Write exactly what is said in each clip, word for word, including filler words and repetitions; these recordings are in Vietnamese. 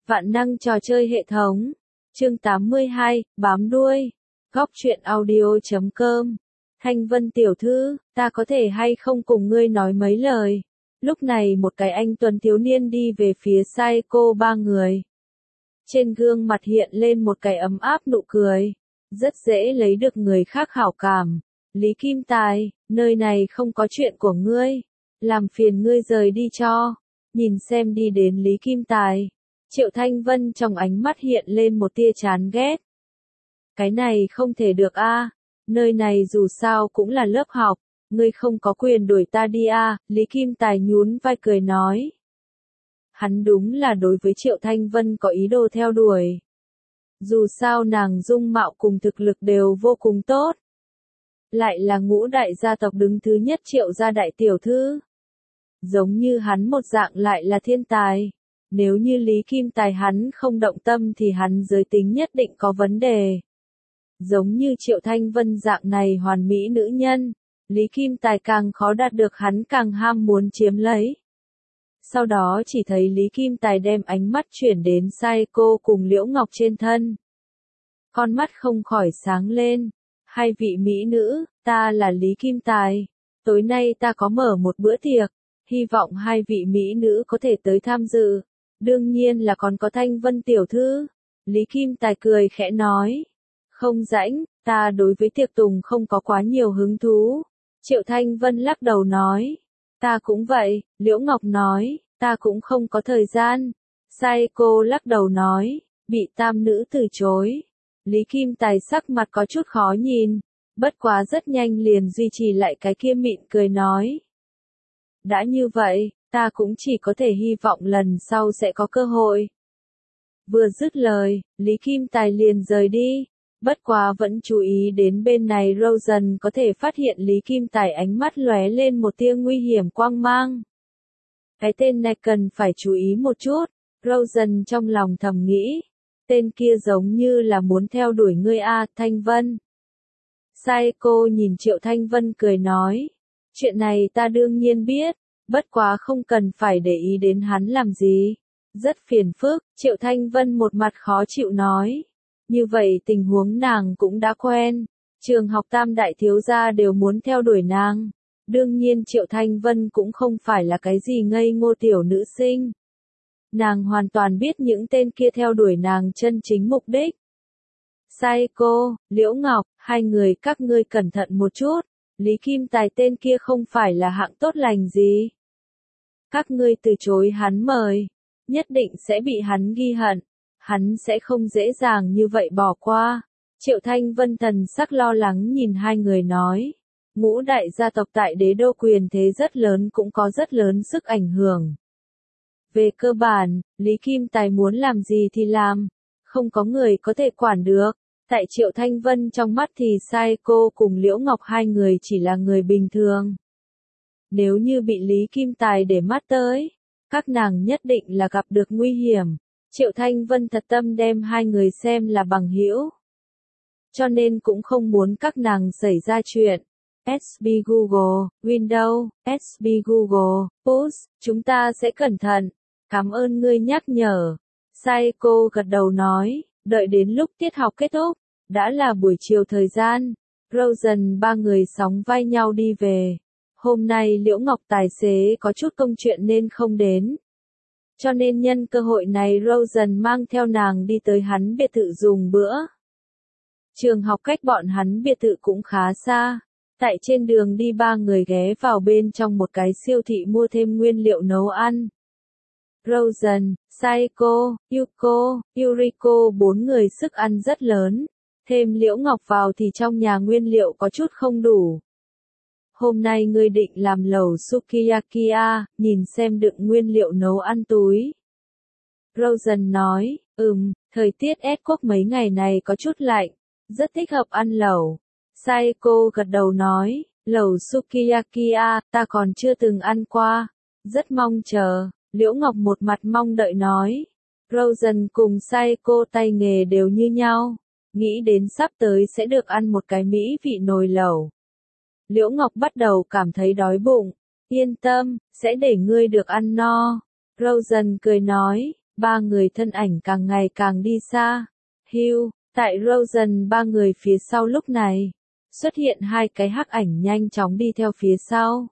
Vạn năng trò chơi hệ thống. Chương tám mươi hai, bám đuôi. Góc truyện audio chấm com. Thanh Vân tiểu thư, ta có thể hay không cùng ngươi nói mấy lời. Lúc này một cái anh tuấn thiếu niên đi về phía Saeko ba người. Trên gương mặt hiện lên một cái ấm áp nụ cười. Rất dễ lấy được người khác hảo cảm. Lý Kim Tài, nơi này không có chuyện của ngươi. Làm phiền ngươi rời đi cho. Nhìn xem đi đến Lý Kim Tài. Triệu Thanh Vân trong ánh mắt hiện lên một tia chán ghét. Cái này không thể được a, nơi này dù sao cũng là lớp học, ngươi không có quyền đuổi ta đi a, Lý Kim Tài nhún vai cười nói. Hắn đúng là đối với Triệu Thanh Vân có ý đồ theo đuổi. Dù sao nàng dung mạo cùng thực lực đều vô cùng tốt. Lại là ngũ đại gia tộc đứng thứ nhất Triệu gia đại tiểu thư. Giống như hắn một dạng lại là thiên tài. Nếu như Lý Kim Tài hắn không động tâm thì hắn giới tính nhất định có vấn đề. Giống như Triệu Thanh Vân dạng này hoàn mỹ nữ nhân, Lý Kim Tài càng khó đạt được hắn càng ham muốn chiếm lấy. Sau đó chỉ thấy Lý Kim Tài đem ánh mắt chuyển đến Saeko cùng Liễu Ngọc trên thân. Con mắt không khỏi sáng lên. Hai vị mỹ nữ, ta là Lý Kim Tài. Tối nay ta có mở một bữa tiệc. Hy vọng hai vị mỹ nữ có thể tới tham dự. Đương nhiên là còn có Thanh Vân tiểu thư. Lý Kim Tài cười khẽ nói. Không rãnh, ta đối với tiệc tùng không có quá nhiều hứng thú. Triệu Thanh Vân lắc đầu nói. Ta cũng vậy, Liễu Ngọc nói, ta cũng không có thời gian. Saeko lắc đầu nói, bị tam nữ từ chối. Lý Kim Tài sắc mặt có chút khó nhìn, bất quá rất nhanh liền duy trì lại cái kia mịn cười nói. Đã như vậy, ta cũng chỉ có thể hy vọng lần sau sẽ có cơ hội. Vừa dứt lời, Lý Kim Tài liền rời đi, bất quá vẫn chú ý đến bên này Rosen có thể phát hiện Lý Kim Tài ánh mắt lóe lên một tia nguy hiểm quang mang. Cái tên này cần phải chú ý một chút, Rosen trong lòng thầm nghĩ, tên kia giống như là muốn theo đuổi ngươi a, Thanh Vân. Saeko nhìn Triệu Thanh Vân cười nói, chuyện này ta đương nhiên biết. Bất quá không cần phải để ý đến hắn làm gì. Rất phiền phức, Triệu Thanh Vân một mặt khó chịu nói. Như vậy tình huống nàng cũng đã quen. Trường học tam đại thiếu gia đều muốn theo đuổi nàng. Đương nhiên Triệu Thanh Vân cũng không phải là cái gì ngây ngô tiểu nữ sinh. Nàng hoàn toàn biết những tên kia theo đuổi nàng chân chính mục đích. Saeko, Liễu Ngọc, hai người các ngươi cẩn thận một chút. Lý Kim Tài tên kia không phải là hạng tốt lành gì. Các ngươi từ chối hắn mời, nhất định sẽ bị hắn ghi hận, hắn sẽ không dễ dàng như vậy bỏ qua. Triệu Thanh Vân thần sắc lo lắng nhìn hai người nói, ngũ đại gia tộc tại đế đô quyền thế rất lớn cũng có rất lớn sức ảnh hưởng. Về cơ bản, Lý Kim Tài muốn làm gì thì làm, không có người có thể quản được. Tại Triệu Thanh Vân trong mắt thì Saeko cùng Liễu Ngọc hai người chỉ là người bình thường. Nếu như bị Lý Kim Tài để mắt tới, các nàng nhất định là gặp được nguy hiểm. Triệu Thanh Vân thật tâm đem hai người xem là bằng hữu. Cho nên cũng không muốn các nàng xảy ra chuyện. ét bê Google, Windows, ét bê Google, Push, chúng ta sẽ cẩn thận. Cảm ơn ngươi nhắc nhở. Saeko gật đầu nói. Đợi đến lúc tiết học kết thúc, đã là buổi chiều thời gian, Rosen ba người sóng vai nhau đi về. Hôm nay Liễu Ngọc tài xế có chút công chuyện nên không đến. Cho nên nhân cơ hội này Rosen mang theo nàng đi tới hắn biệt thự dùng bữa. Trường học cách bọn hắn biệt thự cũng khá xa. Tại trên đường đi ba người ghé vào bên trong một cái siêu thị mua thêm nguyên liệu nấu ăn. Rosen, Saeko, Yuko, Yuriko bốn người sức ăn rất lớn. Thêm Liễu Ngọc vào thì trong nhà nguyên liệu có chút không đủ. Hôm nay ngươi định làm lẩu sukiyaki à, nhìn xem đựng nguyên liệu nấu ăn túi. Rosen nói, ừm, thời tiết ét quốc mấy ngày này có chút lạnh, rất thích hợp ăn lẩu. Saeko gật đầu nói, lẩu sukiyaki à, ta còn chưa từng ăn qua, rất mong chờ. Liễu Ngọc một mặt mong đợi nói. Rosen cùng Saeko tay nghề đều như nhau. Nghĩ đến sắp tới sẽ được ăn một cái mỹ vị nồi lẩu. Liễu Ngọc bắt đầu cảm thấy đói bụng. Yên tâm, sẽ để ngươi được ăn no. Rosen cười nói, Ba người thân ảnh càng ngày càng đi xa. Hugh, tại Rosen ba người phía sau lúc này, xuất hiện hai cái hắc ảnh nhanh chóng đi theo phía sau.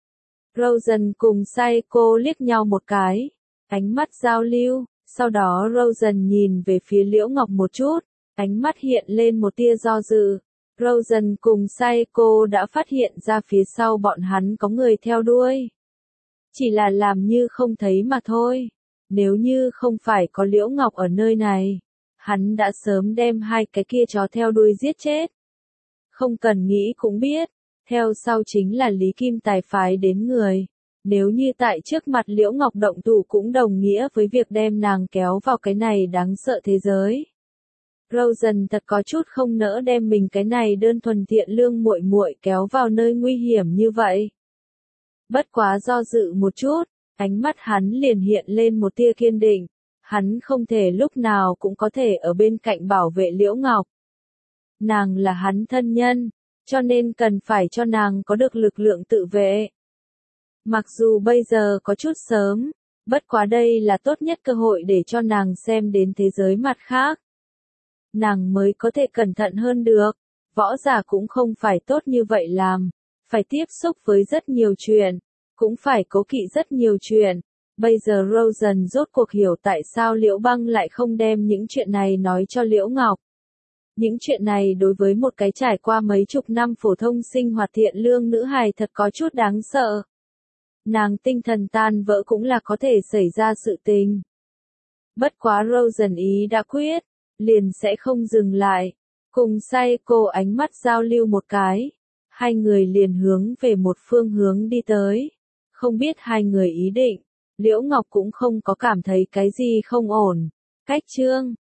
Rosen cùng Saeko liếc nhau một cái, ánh mắt giao lưu, sau đó Rosen nhìn về phía Liễu Ngọc một chút, ánh mắt hiện lên một tia do dự. Rosen cùng Saeko đã phát hiện ra phía sau bọn hắn có người theo đuôi. Chỉ là làm như không thấy mà thôi. Nếu như không phải có Liễu Ngọc ở nơi này, hắn đã sớm đem hai cái kia chó theo đuôi giết chết. Không cần nghĩ cũng biết, theo sau chính là Lý Kim Tài phái đến người. Nếu như tại trước mặt Liễu Ngọc động thủ cũng đồng nghĩa với việc đem nàng kéo vào cái này đáng sợ thế giới. Rosen thật có chút không nỡ đem mình cái này đơn thuần thiện lương muội muội kéo vào nơi nguy hiểm như vậy. Bất quá do dự một chút, ánh mắt hắn liền hiện lên một tia kiên định, hắn không thể lúc nào cũng có thể ở bên cạnh bảo vệ Liễu Ngọc. Nàng là hắn thân nhân, cho nên cần phải cho nàng có được lực lượng tự vệ. Mặc dù bây giờ có chút sớm, bất quá đây là tốt nhất cơ hội để cho nàng xem đến thế giới mặt khác. Nàng mới có thể cẩn thận hơn được, võ giả cũng không phải tốt như vậy làm, phải tiếp xúc với rất nhiều chuyện, cũng phải cố kỵ rất nhiều chuyện. Bây giờ Rosen rốt cuộc hiểu tại sao Liễu Băng lại không đem những chuyện này nói cho Liễu Ngọc. Những chuyện này đối với một cái trải qua mấy chục năm phổ thông sinh hoạt thiện lương nữ hài thật có chút đáng sợ. Nàng tinh thần tan vỡ cũng là có thể xảy ra sự tình. Bất quá Rosen ý đã quyết, liền sẽ không dừng lại. Cùng Saeko ánh mắt giao lưu một cái, hai người liền hướng về một phương hướng đi tới. Không biết hai người ý định, Liễu Ngọc cũng không có cảm thấy cái gì không ổn. Cách chương